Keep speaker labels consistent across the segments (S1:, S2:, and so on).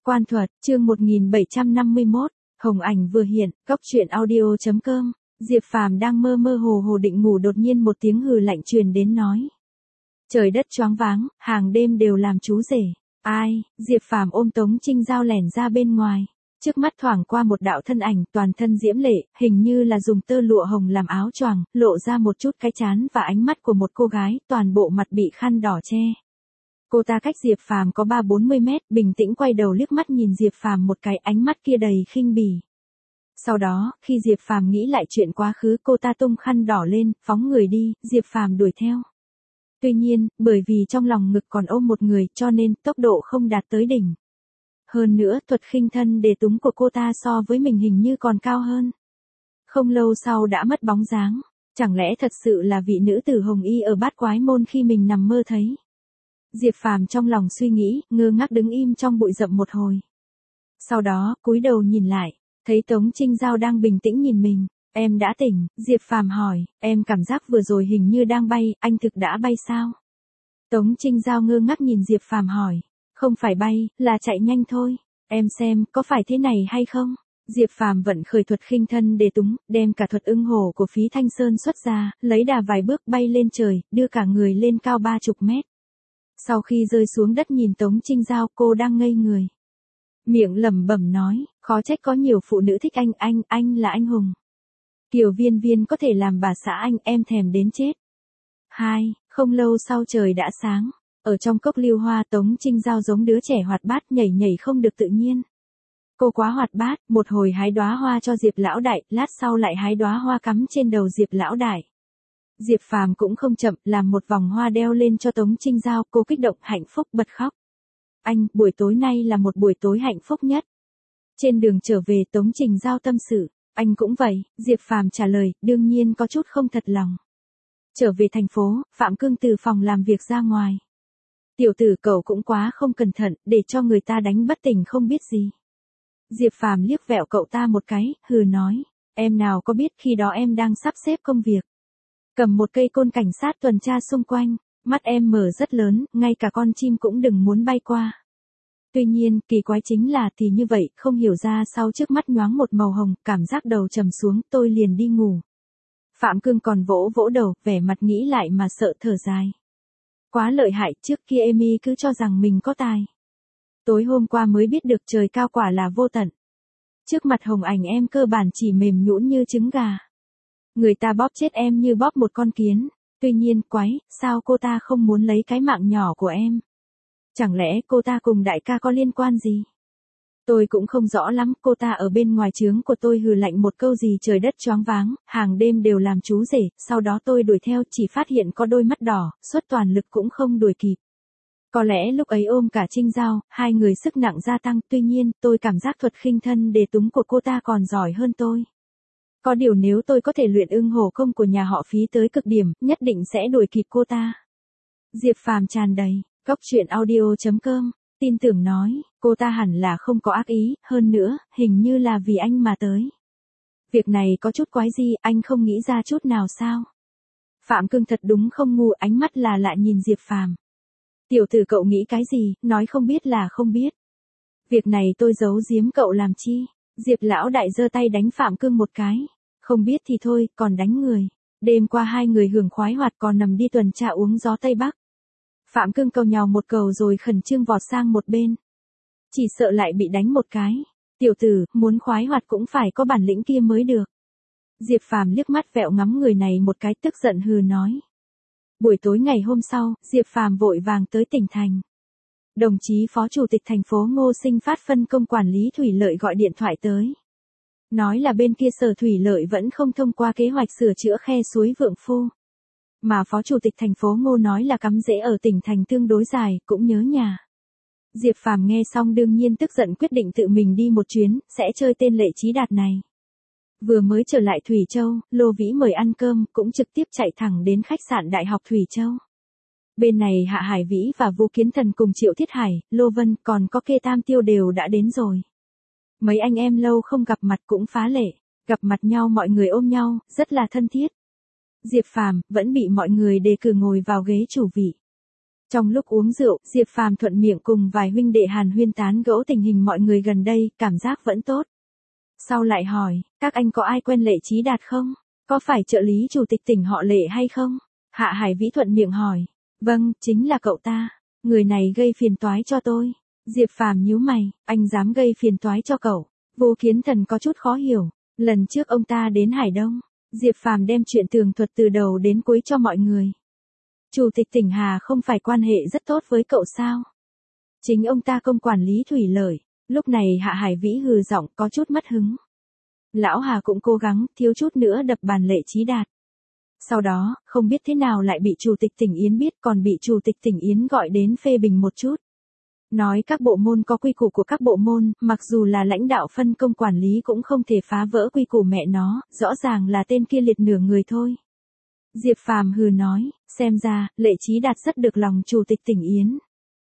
S1: Quan thuật, chương 1751, Hồng ảnh vừa hiện, góc truyện audio.com, Diệp Phàm đang mơ mơ hồ hồ định ngủ đột nhiên một tiếng hừ lạnh truyền đến nói. Trời đất choáng váng, hàng đêm đều làm chú rể. Ai, Diệp Phàm ôm Tống Trinh Giao lẻn ra bên ngoài. Trước mắt thoảng qua một đạo thân ảnh toàn thân diễm lệ, hình như là dùng tơ lụa hồng làm áo choàng, lộ ra một chút cái trán và ánh mắt của một cô gái, toàn bộ mặt bị khăn đỏ che. Cô ta cách Diệp Phàm có 3-40 mét, bình tĩnh quay đầu liếc mắt nhìn Diệp Phàm một cái, ánh mắt kia đầy khinh bỉ. Sau đó, khi Diệp Phàm nghĩ lại chuyện quá khứ, cô ta tung khăn đỏ lên, phóng người đi, Diệp Phàm đuổi theo. Tuy nhiên, bởi vì trong lòng ngực còn ôm một người, cho nên tốc độ không đạt tới đỉnh. Hơn nữa, thuật khinh thân đề túng của cô ta so với mình hình như còn cao hơn. Không lâu sau đã mất bóng dáng. Chẳng lẽ thật sự là vị nữ tử hồng y ở Bát Quái Môn khi mình nằm mơ thấy? Diệp Phàm trong lòng suy nghĩ, ngơ ngác đứng im trong bụi rậm một hồi. Sau đó, cúi đầu nhìn lại, thấy Tống Trinh Giao đang bình tĩnh nhìn mình. Em đã tỉnh, Diệp Phàm hỏi, em cảm giác vừa rồi hình như đang bay, anh thực đã bay sao? Tống Trinh Giao ngơ ngác nhìn Diệp Phàm hỏi, không phải bay, là chạy nhanh thôi, em xem, có phải thế này hay không? Diệp Phàm vận khởi thuật khinh thân đề túng, đem cả thuật ưng hổ của Phí Thanh Sơn xuất ra, lấy đà vài bước bay lên trời, đưa cả người lên cao 30 mét. Sau khi rơi xuống đất nhìn Tống Trinh Giao, cô đang ngây người. Miệng lẩm bẩm nói, khó trách có nhiều phụ nữ thích anh là anh hùng. Kiều Viên Viên có thể làm bà xã anh, em thèm đến chết. Không lâu sau trời đã sáng, ở trong cốc lưu hoa Tống Trinh Giao giống đứa trẻ hoạt bát nhảy nhảy không được tự nhiên. Cô quá hoạt bát, một hồi hái đóa hoa cho Diệp lão đại, lát sau lại hái đóa hoa cắm trên đầu Diệp lão đại. Diệp Phàm cũng không chậm, làm một vòng hoa đeo lên cho Tống Trinh Giao, cô kích động hạnh phúc bật khóc. Anh, buổi tối nay là một buổi tối hạnh phúc nhất. Trên đường trở về Tống Trinh Giao tâm sự, anh cũng vậy, Diệp Phàm trả lời, đương nhiên có chút không thật lòng. Trở về thành phố, Phạm Cương từ phòng làm việc ra ngoài. Tiểu tử cậu cũng quá không cẩn thận, để cho người ta đánh bất tỉnh không biết gì. Diệp Phàm liếc vẹo cậu ta một cái, hừ nói, em nào có biết khi đó em đang sắp xếp công việc. Cầm một cây côn cảnh sát tuần tra xung quanh, mắt em mở rất lớn, ngay cả con chim cũng đừng muốn bay qua. Tuy nhiên, kỳ quái chính là thì như vậy, không hiểu ra sau trước mắt nhoáng một màu hồng, cảm giác đầu trầm xuống, tôi liền đi ngủ. Phạm Cương còn vỗ vỗ đầu, vẻ mặt nghĩ lại mà sợ thở dài. Quá lợi hại, trước kia Amy cứ cho rằng mình có tài. Tối hôm qua mới biết được trời cao quả là vô tận. Trước mặt Hồng ảnh em cơ bản chỉ mềm nhũn như trứng gà. Người ta bóp chết em như bóp một con kiến. Tuy nhiên, quái, sao cô ta không muốn lấy cái mạng nhỏ của em? Chẳng lẽ cô ta cùng đại ca có liên quan gì? Tôi cũng không rõ lắm, cô ta ở bên ngoài trướng của tôi hừ lạnh một câu gì trời đất choáng váng, hàng đêm đều làm chú rể, sau đó tôi đuổi theo chỉ phát hiện có đôi mắt đỏ, suốt toàn lực cũng không đuổi kịp. Có lẽ lúc ấy ôm cả Trinh Giao, hai người sức nặng gia tăng, tuy nhiên, tôi cảm giác thuật khinh thân đề túng của cô ta còn giỏi hơn tôi. Có điều nếu tôi có thể luyện ưng hổ công của nhà họ Phí tới cực điểm, nhất định sẽ đuổi kịp cô ta. Diệp Phàm tràn đầy, góc truyện audio.com, tin tưởng nói, cô ta hẳn là không có ác ý, hơn nữa, hình như là vì anh mà tới. Việc này có chút quái gì, anh không nghĩ ra chút nào sao? Phạm Cương thật đúng không ngu, ánh mắt là lạ nhìn Diệp Phàm. Tiểu tử cậu nghĩ cái gì, nói không biết là không biết. Việc này tôi giấu giếm cậu làm chi? Diệp lão đại giơ tay đánh Phạm Cương một cái. Không biết thì thôi, còn đánh người. Đêm qua hai người hưởng khoái hoạt còn nằm đi tuần tra uống gió Tây Bắc. Phạm Cương cầu nhào một cầu rồi khẩn trương vọt sang một bên. Chỉ sợ lại bị đánh một cái. Tiểu tử, muốn khoái hoạt cũng phải có bản lĩnh kia mới được. Diệp Phàm liếc mắt vẹo ngắm người này một cái, tức giận hừ nói. Buổi tối ngày hôm sau, Diệp Phàm vội vàng tới tỉnh thành. Đồng chí Phó Chủ tịch thành phố Ngô Sinh Phát phân công quản lý thủy lợi gọi điện thoại tới. Nói là bên kia Sở Thủy Lợi vẫn không thông qua kế hoạch sửa chữa khe suối Vượng Phu. Mà Phó Chủ tịch thành phố Ngô nói là cắm rễ ở tỉnh thành tương đối dài, cũng nhớ nhà. Diệp Phàm nghe xong đương nhiên tức giận quyết định tự mình đi một chuyến, sẽ chơi tên Lệ Chí Đạt này. Vừa mới trở lại Thủy Châu, Lô Vĩ mời ăn cơm, cũng trực tiếp chạy thẳng đến khách sạn Đại học Thủy Châu. Bên này Hạ Hải Vĩ và Vũ Kiến Thần cùng Triệu Thiết Hải, Lô Vân còn có Kê Tam Tiêu đều đã đến rồi. Mấy anh em lâu không gặp mặt cũng phá lệ, gặp mặt nhau mọi người ôm nhau, rất là thân thiết. Diệp Phàm vẫn bị mọi người đề cử ngồi vào ghế chủ vị. Trong lúc uống rượu, Diệp Phàm thuận miệng cùng vài huynh đệ Hàn huyên tán gẫu tình hình mọi người gần đây, cảm giác vẫn tốt. Sau lại hỏi, các anh có ai quen Lệ Chí Đạt không? Có phải trợ lý chủ tịch tỉnh họ Lệ hay không? Hạ Hải Vĩ thuận miệng hỏi. Vâng, chính là cậu ta. Người này gây phiền toái cho tôi. Diệp Phàm nhíu mày, anh dám gây phiền toái cho cậu. Vô Kiến Thần có chút khó hiểu. Lần trước ông ta đến Hải Đông, Diệp Phàm đem chuyện tường thuật từ đầu đến cuối cho mọi người. Chủ tịch tỉnh Hà không phải quan hệ rất tốt với cậu sao? Chính ông ta không quản lý thủy lợi. Lúc này Hạ Hải Vĩ hừ giọng có chút mất hứng. Lão Hà cũng cố gắng, thiếu chút nữa đập bàn Lệ Chí Đạt. Sau đó, không biết thế nào lại bị Chủ tịch tỉnh Yến biết, còn bị Chủ tịch tỉnh Yến gọi đến phê bình một chút. Nói các bộ môn có quy củ của các bộ môn, mặc dù là lãnh đạo phân công quản lý cũng không thể phá vỡ quy củ mẹ nó, rõ ràng là tên kia liệt nửa người thôi. Diệp Phàm hừ nói, xem ra, Lệ Chí Đạt rất được lòng Chủ tịch tỉnh Yến.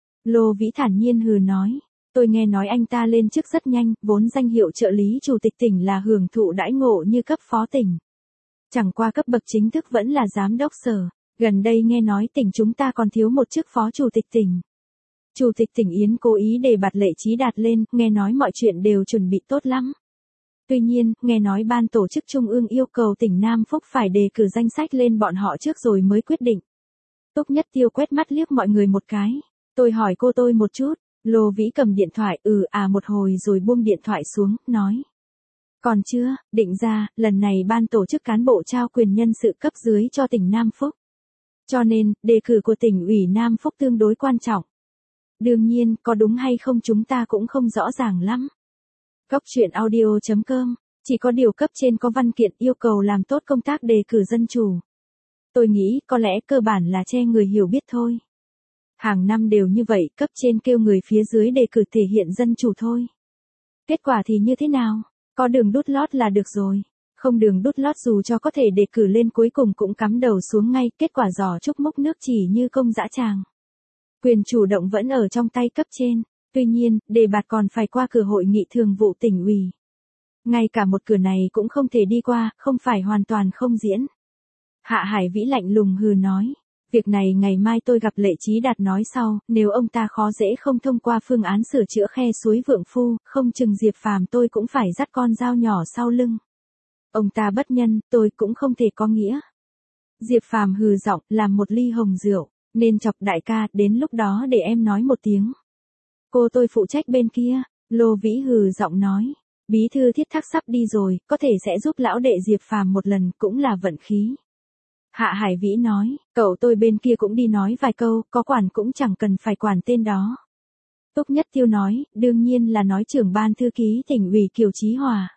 S1: Lô Vĩ thản nhiên hừ nói, tôi nghe nói anh ta lên chức rất nhanh, vốn danh hiệu trợ lý chủ tịch tỉnh là hưởng thụ đãi ngộ như cấp phó tỉnh. Chẳng qua cấp bậc chính thức vẫn là giám đốc sở, gần đây nghe nói tỉnh chúng ta còn thiếu một chức phó chủ tịch tỉnh. Chủ tịch tỉnh Yến cố ý đề bạt Lệ Chí Đạt lên, nghe nói mọi chuyện đều chuẩn bị tốt lắm. Tuy nhiên, nghe nói ban tổ chức trung ương yêu cầu tỉnh Nam Phúc phải đề cử danh sách lên bọn họ trước rồi mới quyết định. Túc Nhất Tiêu quét mắt liếc mọi người một cái. Tôi hỏi cô tôi một chút. Lô Vĩ cầm điện thoại một hồi rồi buông điện thoại xuống, nói. Còn chưa, định ra, lần này ban tổ chức cán bộ trao quyền nhân sự cấp dưới cho tỉnh Nam Phúc. Cho nên, đề cử của tỉnh ủy Nam Phúc tương đối quan trọng. Đương nhiên, có đúng hay không chúng ta cũng không rõ ràng lắm. Góc truyện audio.com, chỉ có điều cấp trên có văn kiện yêu cầu làm tốt công tác đề cử dân chủ. Tôi nghĩ có lẽ cơ bản là che người hiểu biết thôi. Hàng năm đều như vậy, cấp trên kêu người phía dưới đề cử thể hiện dân chủ thôi. Kết quả thì như thế nào? Có đường đút lót là được rồi. Không đường đút lót dù cho có thể đề cử lên cuối cùng cũng cắm đầu xuống ngay, kết quả giỏ trúc múc nước chỉ như công dã tràng. Quyền chủ động vẫn ở trong tay cấp trên, tuy nhiên, đề bạt còn phải qua cửa hội nghị thường vụ tỉnh ủy. Ngay cả một cửa này cũng không thể đi qua, không phải hoàn toàn không diễn. Hạ Hải Vĩ lạnh lùng hừ nói. Việc này ngày mai tôi gặp Lệ Chí Đạt nói sau, nếu ông ta khó dễ không thông qua phương án sửa chữa khe suối Vượng Phu, không chừng Diệp Phàm tôi cũng phải dắt con dao nhỏ sau lưng. Ông ta bất nhân, tôi cũng không thể có nghĩa. Diệp Phàm hừ giọng, làm một ly hồng rượu, nên chọc đại ca, đến lúc đó để em nói một tiếng. Cô tôi phụ trách bên kia, Lô Vĩ hừ giọng nói. Bí thư Thiết Thác sắp đi rồi, có thể sẽ giúp lão đệ Diệp Phàm một lần, cũng là vận khí. Hạ Hải Vĩ nói, cậu tôi bên kia cũng đi nói vài câu, có quản cũng chẳng cần phải quản tên đó. Túc Nhất Tiêu nói, đương nhiên là nói trưởng ban thư ký tỉnh ủy Kiều Chí Hòa.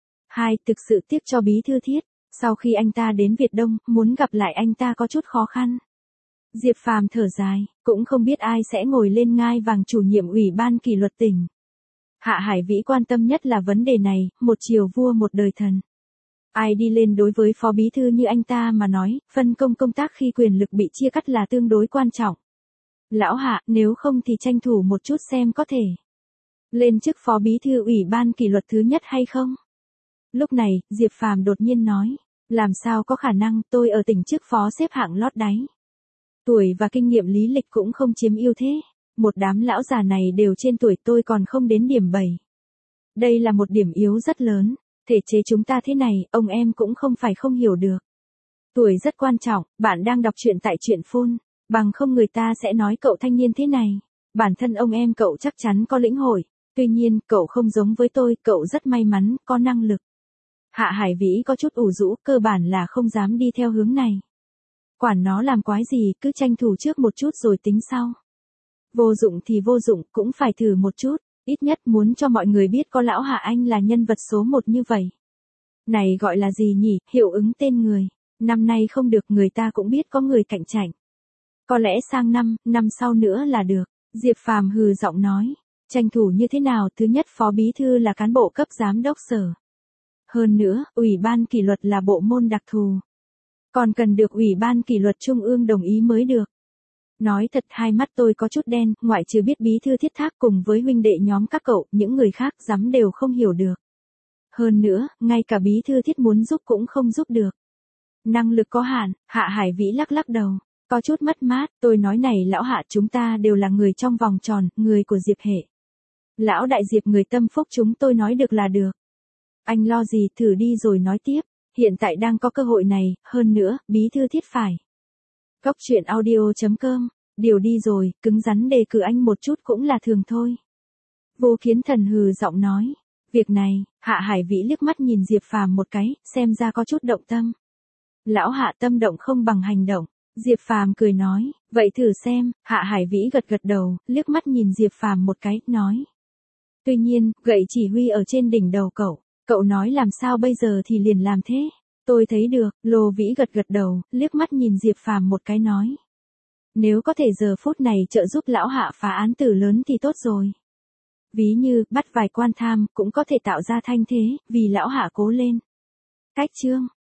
S1: Thực sự tiếc cho bí thư Thiết, sau khi anh ta đến Việt Đông, muốn gặp lại anh ta có chút khó khăn. Diệp Phàm thở dài, cũng không biết ai sẽ ngồi lên ngai vàng chủ nhiệm ủy ban kỷ luật tỉnh. Hạ Hải Vĩ quan tâm nhất là vấn đề này, một chiều vua một đời thần. Ai đi lên đối với phó bí thư như anh ta mà nói, phân công công tác khi quyền lực bị chia cắt là tương đối quan trọng. Lão Hạ, nếu không thì tranh thủ một chút xem có thể lên chức phó bí thư ủy ban kỷ luật thứ nhất hay không? Lúc này, Diệp Phàm đột nhiên nói, làm sao có khả năng, tôi ở tỉnh chức phó xếp hạng lót đáy. Tuổi và kinh nghiệm lý lịch cũng không chiếm ưu thế, một đám lão già này đều trên tuổi tôi còn không đến điểm 7. Đây là một điểm yếu rất lớn. Thể chế chúng ta thế này, ông em cũng không phải không hiểu được. Tuổi rất quan trọng, bạn đang đọc truyện tại truyện phun, bằng không người ta sẽ nói cậu thanh niên thế này. Bản thân ông em cậu chắc chắn có lĩnh hội, tuy nhiên, cậu không giống với tôi, cậu rất may mắn, có năng lực. Hạ Hải Vĩ có chút ủ rũ, cơ bản là không dám đi theo hướng này. Quản nó làm quái gì, cứ tranh thủ trước một chút rồi tính sau. Vô dụng thì vô dụng, cũng phải thử một chút. Ít nhất muốn cho mọi người biết có lão Hạ Anh là nhân vật số 1 như vậy. Này gọi là gì nhỉ, hiệu ứng tên người. Năm nay không được người ta cũng biết có người cạnh tranh. Có lẽ sang năm sau nữa là được. Diệp Phàm hừ giọng nói. Tranh thủ như thế nào, thứ nhất phó bí thư là cán bộ cấp giám đốc sở. Hơn nữa, ủy ban kỷ luật là bộ môn đặc thù. Còn cần được ủy ban kỷ luật trung ương đồng ý mới được. Nói thật hai mắt tôi có chút đen, ngoại trừ biết bí thư Thiết Thác cùng với huynh đệ nhóm các cậu, những người khác dám đều không hiểu được. Hơn nữa, ngay cả bí thư Thiết muốn giúp cũng không giúp được. Năng lực có hạn, Hạ Hải Vĩ lắc lắc đầu. Có chút mất mát, tôi nói này lão Hạ, chúng ta đều là người trong vòng tròn, người của Diệp hệ. Lão đại Diệp người tâm phúc, chúng tôi nói được là được. Anh lo gì, thử đi rồi nói tiếp, hiện tại đang có cơ hội này, hơn nữa, bí thư thiết phải. Góc chuyện audio.com, điều đi rồi, cứng rắn đề cử anh một chút cũng là thường thôi. Vô Kiến Thần hừ giọng nói, việc này, Hạ Hải Vĩ liếc mắt nhìn Diệp Phàm một cái, xem ra có chút động tâm. Lão Hạ tâm động không bằng hành động. Diệp Phàm cười nói, vậy thử xem. Hạ Hải Vĩ gật gật đầu, liếc mắt nhìn Diệp Phàm một cái, nói. Tuy nhiên, gậy chỉ huy ở trên đỉnh đầu cậu nói làm sao bây giờ thì liền làm thế. Tôi thấy được. Lô Vĩ gật gật đầu, liếc mắt nhìn Diệp Phàm một cái nói. Nếu có thể giờ phút này trợ giúp lão Hạ phá án tử lớn thì tốt rồi. Ví như, bắt vài quan tham, cũng có thể tạo ra thanh thế, vì lão Hạ cố lên. Cách chương.